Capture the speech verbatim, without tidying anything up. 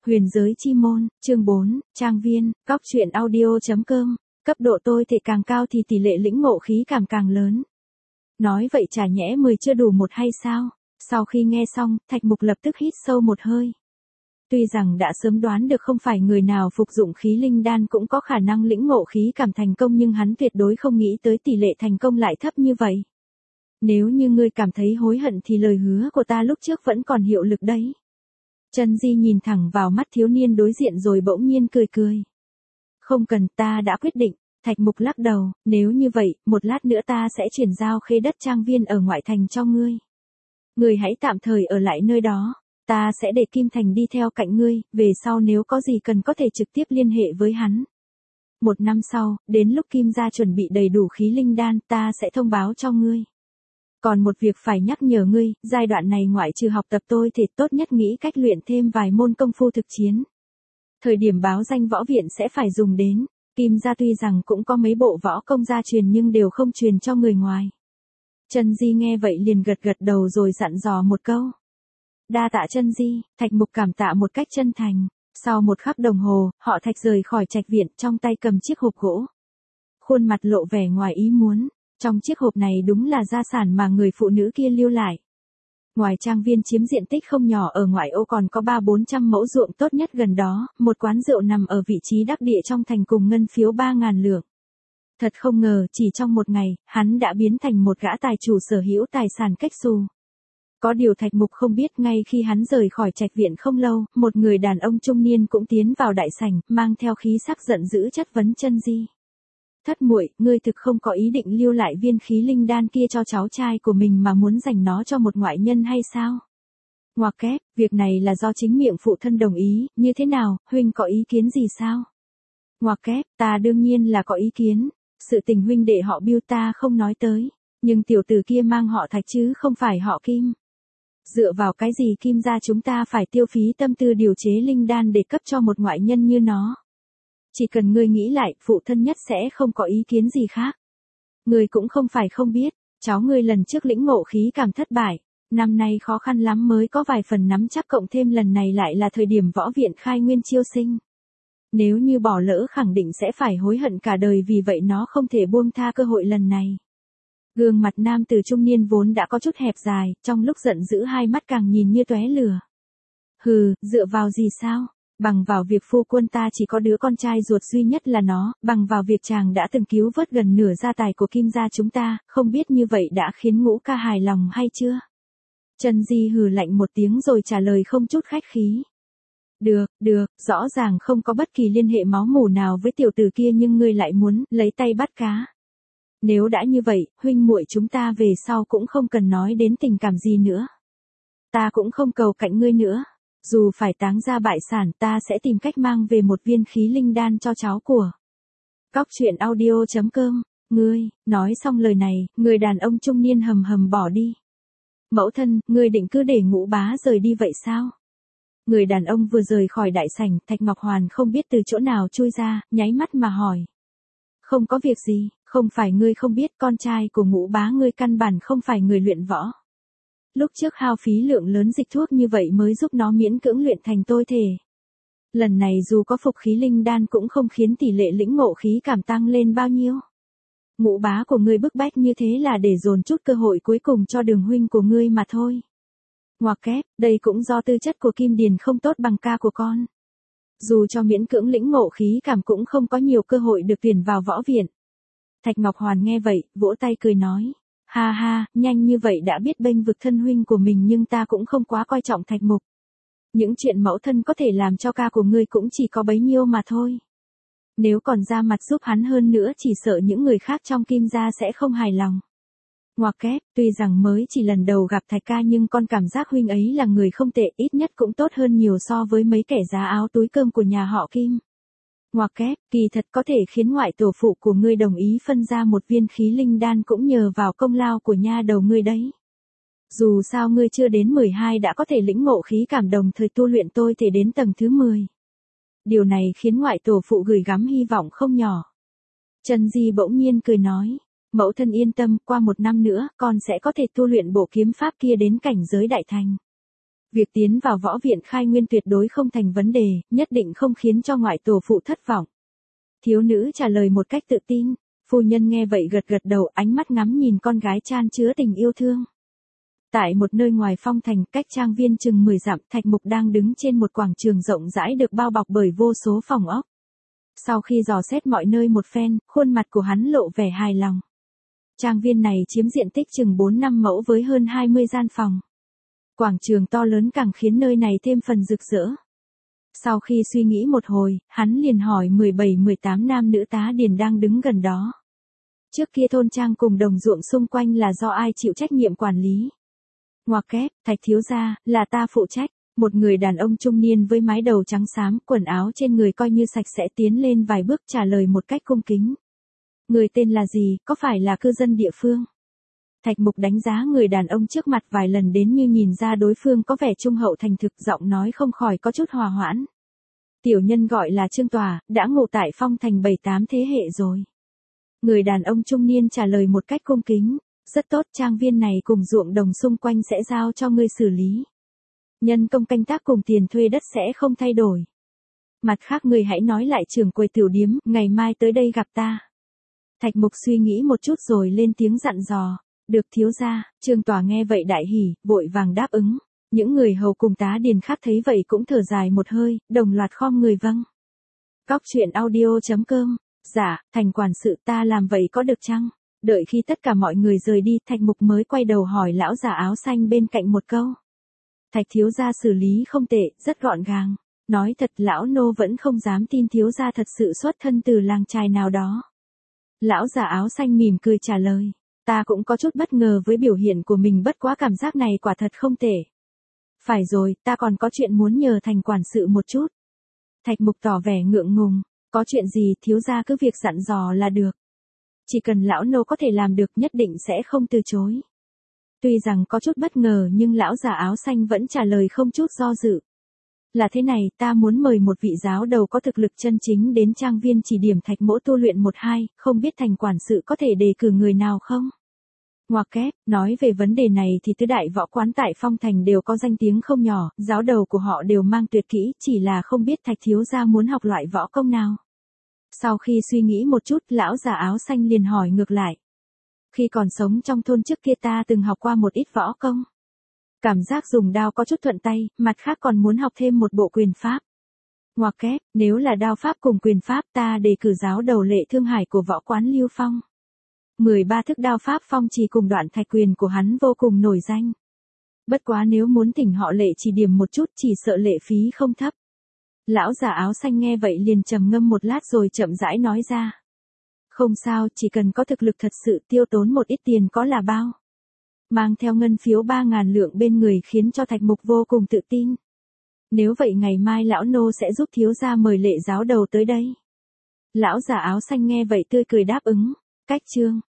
Huyền giới chi môn, chương bốn, trang viên, cóc truyện audio.com, cấp độ tôi thể càng cao thì tỷ lệ lĩnh ngộ khí cảm càng lớn. Nói vậy chả nhẽ mười chưa đủ một hay sao? Sau khi nghe xong, Thạch Mục lập tức hít sâu một hơi. Tuy rằng đã sớm đoán được không phải người nào phục dụng khí linh đan cũng có khả năng lĩnh ngộ khí cảm thành công, nhưng hắn tuyệt đối không nghĩ tới tỷ lệ thành công lại thấp như vậy. Nếu như ngươi cảm thấy hối hận thì lời hứa của ta lúc trước vẫn còn hiệu lực đấy. Trần Di nhìn thẳng vào mắt thiếu niên đối diện rồi bỗng nhiên cười cười. Không cần, ta đã quyết định. Thạch Mục lắc đầu, nếu như vậy, một lát nữa ta sẽ chuyển giao khê đất trang viên ở ngoại thành cho ngươi. Ngươi hãy tạm thời ở lại nơi đó, ta sẽ để Kim Thành đi theo cạnh ngươi, về sau nếu có gì cần có thể trực tiếp liên hệ với hắn. Một năm sau, đến lúc Kim gia chuẩn bị đầy đủ khí linh đan, ta sẽ thông báo cho ngươi. Còn một việc phải nhắc nhở ngươi, giai đoạn này ngoại trừ học tập tôi thì tốt nhất nghĩ cách luyện thêm vài môn công phu thực chiến. Thời điểm báo danh võ viện sẽ phải dùng đến. Kim gia tuy rằng cũng có mấy bộ võ công gia truyền nhưng đều không truyền cho người ngoài. Trần Di nghe vậy liền gật gật đầu rồi dặn dò một câu. Đa tạ Trần Di, Thạch Mục cảm tạ một cách chân thành. Sau một khắc đồng hồ, họ Thạch rời khỏi trạch viện, trong tay cầm chiếc hộp gỗ. Khuôn mặt lộ vẻ ngoài ý muốn. Trong chiếc hộp này đúng là gia sản mà người phụ nữ kia lưu lại. Ngoài trang viên chiếm diện tích không nhỏ ở ngoại ô còn có ba bốn trăm mẫu ruộng tốt nhất gần đó, một quán rượu nằm ở vị trí đắc địa trong thành cùng ngân phiếu ba ngàn lượng. Thật không ngờ, chỉ trong một ngày, hắn đã biến thành một gã tài chủ sở hữu tài sản cách xù. Có điều Thạch Mục không biết, ngay khi hắn rời khỏi trạch viện không lâu, một người đàn ông trung niên cũng tiến vào đại sảnh, mang theo khí sắc giận dữ chất vấn Trần Di. Thất muội, ngươi thực không có ý định lưu lại viên khí linh đan kia cho cháu trai của mình mà muốn dành nó cho một ngoại nhân hay sao? Ngoặc kép, việc này là do chính miệng phụ thân đồng ý, như thế nào, huynh có ý kiến gì sao? Ngoặc kép, ta đương nhiên là có ý kiến, sự tình huynh đệ họ Biêu ta không nói tới, nhưng tiểu tử kia mang họ Thạch chứ không phải họ Kim. Dựa vào cái gì Kim gia chúng ta phải tiêu phí tâm tư điều chế linh đan để cấp cho một ngoại nhân như nó? Chỉ cần ngươi nghĩ lại, phụ thân nhất sẽ không có ý kiến gì khác. Ngươi cũng không phải không biết, cháu ngươi lần trước lĩnh ngộ khí cảm thất bại, năm nay khó khăn lắm mới có vài phần nắm chắc, cộng thêm lần này lại là thời điểm võ viện khai nguyên chiêu sinh. Nếu như bỏ lỡ khẳng định sẽ phải hối hận cả đời, vì vậy nó không thể buông tha cơ hội lần này. Gương mặt nam tử trung niên vốn đã có chút hẹp dài, trong lúc giận dữ hai mắt càng nhìn như tóe lửa. Hừ, dựa vào gì sao? Bằng vào việc phu quân ta chỉ có đứa con trai ruột duy nhất là nó, bằng vào việc chàng đã từng cứu vớt gần nửa gia tài của Kim gia chúng ta, không biết như vậy đã khiến Ngũ ca hài lòng hay chưa? Trần Di hừ lạnh một tiếng rồi trả lời không chút khách khí. Được, được, rõ ràng không có bất kỳ liên hệ máu mủ nào với tiểu tử kia nhưng ngươi lại muốn lấy tay bắt cá. Nếu đã như vậy, huynh muội chúng ta về sau cũng không cần nói đến tình cảm gì nữa. Ta cũng không cầu cạnh ngươi nữa. Dù phải táng ra bại sản, ta sẽ tìm cách mang về một viên khí linh đan cho cháu của. Cóc truyện audio.com, ngươi, nói xong lời này, người đàn ông trung niên hầm hầm bỏ đi. Mẫu thân, ngươi định cứ để Ngũ bá rời đi vậy sao? Người đàn ông vừa rời khỏi đại sảnh, Thạch Ngọc Hoàn không biết từ chỗ nào chui ra, nháy mắt mà hỏi. Không có việc gì, không phải ngươi không biết, con trai của Ngũ bá ngươi căn bản không phải người luyện võ. Lúc trước hao phí lượng lớn dịch thuốc như vậy mới giúp nó miễn cưỡng luyện thành tôi thể. Lần này dù có phục khí linh đan cũng không khiến tỷ lệ lĩnh ngộ khí cảm tăng lên bao nhiêu. Ngũ bá của ngươi bức bách như thế là để dồn chút cơ hội cuối cùng cho Đường huynh của ngươi mà thôi. Ngoặc kép, đây cũng do tư chất của Kim Điền không tốt bằng ca của con. Dù cho miễn cưỡng lĩnh ngộ khí cảm cũng không có nhiều cơ hội được tuyển vào võ viện. Thạch Ngọc Hoàn nghe vậy, vỗ tay cười nói. Ha ha, nhanh như vậy đã biết bênh vực thân huynh của mình, nhưng ta cũng không quá coi trọng Thạch Mục. Những chuyện mẫu thân có thể làm cho ca của ngươi cũng chỉ có bấy nhiêu mà thôi. Nếu còn ra mặt giúp hắn hơn nữa chỉ sợ những người khác trong Kim gia sẽ không hài lòng. Ngoặc kép, tuy rằng mới chỉ lần đầu gặp Thạch ca nhưng con cảm giác huynh ấy là người không tệ, ít nhất cũng tốt hơn nhiều so với mấy kẻ giá áo túi cơm của nhà họ Kim. Ngoặc kép, kỳ thật có thể khiến ngoại tổ phụ của ngươi đồng ý phân ra một viên khí linh đan cũng nhờ vào công lao của nha đầu ngươi đấy. Dù sao ngươi chưa đến mười hai đã có thể lĩnh ngộ khí cảm đồng thời tu luyện tôi thể đến tầng thứ mười. Điều này khiến ngoại tổ phụ gửi gắm hy vọng không nhỏ. Trần Di bỗng nhiên cười nói, mẫu thân yên tâm, qua một năm nữa, con sẽ có thể tu luyện bộ kiếm pháp kia đến cảnh giới đại thành. Việc tiến vào võ viện khai nguyên tuyệt đối không thành vấn đề, nhất định không khiến cho ngoại tổ phụ thất vọng. Thiếu nữ trả lời một cách tự tin. Phu nhân nghe vậy gật gật đầu, ánh mắt ngắm nhìn con gái chan chứa tình yêu thương. Tại một nơi ngoài phong thành, cách trang viên chừng mười dặm, Thạch Mục đang đứng trên một quảng trường rộng rãi được bao bọc bởi vô số phòng ốc. Sau khi dò xét mọi nơi một phen, khuôn mặt của hắn lộ vẻ hài lòng. Trang viên này chiếm diện tích chừng bốn năm mẫu với hơn hai mươi gian phòng. Quảng trường to lớn càng khiến nơi này thêm phần rực rỡ. Sau khi suy nghĩ một hồi, hắn liền hỏi mười bảy mười tám nam nữ tá điền đang đứng gần đó. Trước kia thôn trang cùng đồng ruộng xung quanh là do ai chịu trách nhiệm quản lý? Ngoặc kép, Thạch thiếu gia, là ta phụ trách. Một người đàn ông trung niên với mái đầu trắng xám, quần áo trên người coi như sạch sẽ tiến lên vài bước trả lời một cách cung kính. Người tên là gì, có phải là cư dân địa phương? Thạch Mục đánh giá người đàn ông trước mặt vài lần đến như nhìn ra đối phương có vẻ trung hậu thành thực, giọng nói không khỏi có chút hòa hoãn. Tiểu nhân gọi là Trương Tòa, đã ngụ tại phong thành bảy tám thế hệ rồi. Người đàn ông trung niên trả lời một cách cung kính. Rất tốt, trang viên này cùng ruộng đồng xung quanh sẽ giao cho ngươi xử lý. Nhân công canh tác cùng tiền thuê đất sẽ không thay đổi. Mặt khác ngươi hãy nói lại trưởng quầy tiểu điếm, ngày mai tới đây gặp ta. Thạch Mục suy nghĩ một chút rồi lên tiếng dặn dò. Được thiếu gia. Trương Tòa nghe vậy đại hỉ, vội vàng đáp ứng. Những người hầu cùng tá điền khác thấy vậy cũng thở dài một hơi, đồng loạt khom người vâng. Cóc truyện audio chấm com. Dạ, Thành quản sự, ta làm vậy có được chăng? Đợi khi tất cả mọi người rời đi, Thạch Mục mới quay đầu hỏi lão già áo xanh bên cạnh một câu. Thạch thiếu gia xử lý không tệ, rất gọn gàng. Nói thật, lão nô vẫn không dám tin thiếu gia thật sự xuất thân từ làng trài nào đó. Lão già áo xanh mỉm cười trả lời. Ta cũng có chút bất ngờ với biểu hiện của mình, bất quá cảm giác này quả thật không tệ. Phải rồi, ta còn có chuyện muốn nhờ Thành quản sự một chút. Thạch Mục tỏ vẻ ngượng ngùng. Có chuyện gì, thiếu gia cứ việc dặn dò là được. Chỉ cần lão nô có thể làm được, nhất định sẽ không từ chối. Tuy rằng có chút bất ngờ nhưng lão già áo xanh vẫn trả lời không chút do dự. Là thế này, ta muốn mời một vị giáo đầu có thực lực chân chính đến trang viên chỉ điểm Thạch mỗ tu luyện một hai, không biết Thành quản sự có thể đề cử người nào không? Ngoặc kép, nói về vấn đề này thì tứ đại võ quán tại phong thành đều có danh tiếng không nhỏ, giáo đầu của họ đều mang tuyệt kỹ, chỉ là không biết Thạch thiếu gia muốn học loại võ công nào. Sau khi suy nghĩ một chút, lão già áo xanh liền hỏi ngược lại. Khi còn sống trong thôn trước kia ta từng học qua một ít võ công. Cảm giác dùng đao có chút thuận tay, mặt khác còn muốn học thêm một bộ quyền pháp. Ngoặc kép, nếu là đao pháp cùng quyền pháp ta đề cử giáo đầu Lệ Thương Hải của võ quán Lưu Phong. mười ba thức đao pháp phong trì cùng đoạn thạch quyền của hắn vô cùng nổi danh. Bất quá nếu muốn thỉnh họ Lệ chỉ điểm một chút chỉ sợ lệ phí không thấp. Lão già áo xanh nghe vậy liền trầm ngâm một lát rồi chậm rãi nói ra. Không sao, chỉ cần có thực lực thật sự, tiêu tốn một ít tiền có là bao. Mang theo ngân phiếu ba ngàn lượng bên người khiến cho Thạch Mục vô cùng tự tin. Nếu vậy ngày mai lão nô sẽ giúp thiếu gia mời Lệ giáo đầu tới đây. Lão già áo xanh nghe vậy tươi cười đáp ứng. Cách chương.